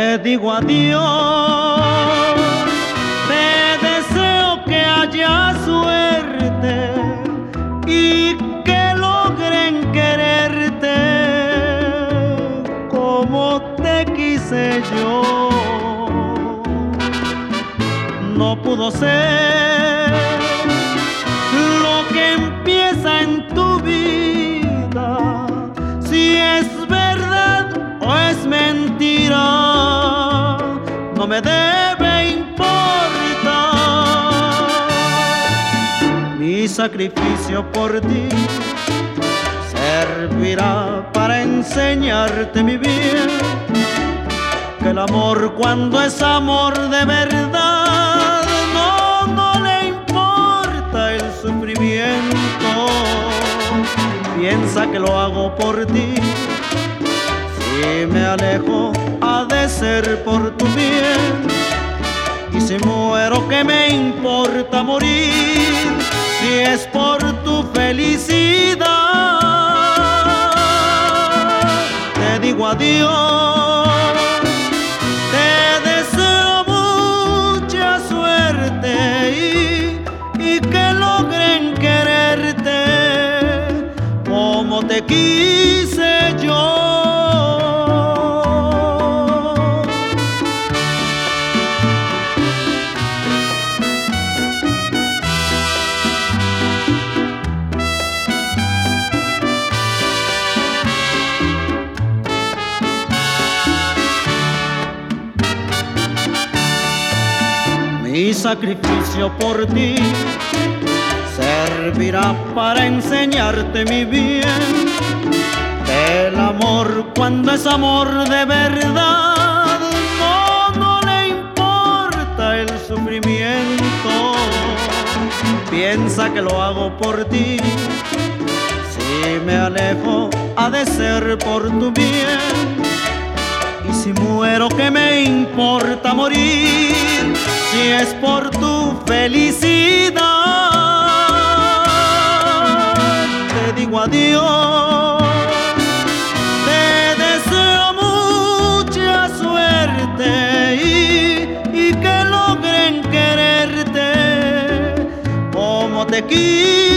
te digo adiós, te deseo que haya suerte y que logren quererte como te quise yo. No pudo ser lo que empieza en tu vida, si es verdad o es mentira, no me debe importar. Mi sacrificio por ti servirá para enseñarte mi bien, que el amor, cuando es amor de verdad, no le importa el sufrimiento. Piensa que lo hago por ti, si me alejo ha de ser por tu bien, y si muero, ¿qué me importa morir si es por tu felicidad? Te digo adiós, te deseo mucha suerte y que logren quererte como te quise yo. Mi sacrificio por ti servirá para enseñarte mi bien, que el amor, cuando es amor de verdad, no le importa el sufrimiento. Piensa que lo hago por ti, si me alejo ha de ser por tu bien, y si muero, ¿qué me importa morir si es por tu felicidad? Te digo adiós, te deseo mucha suerte y que logren quererte como te quise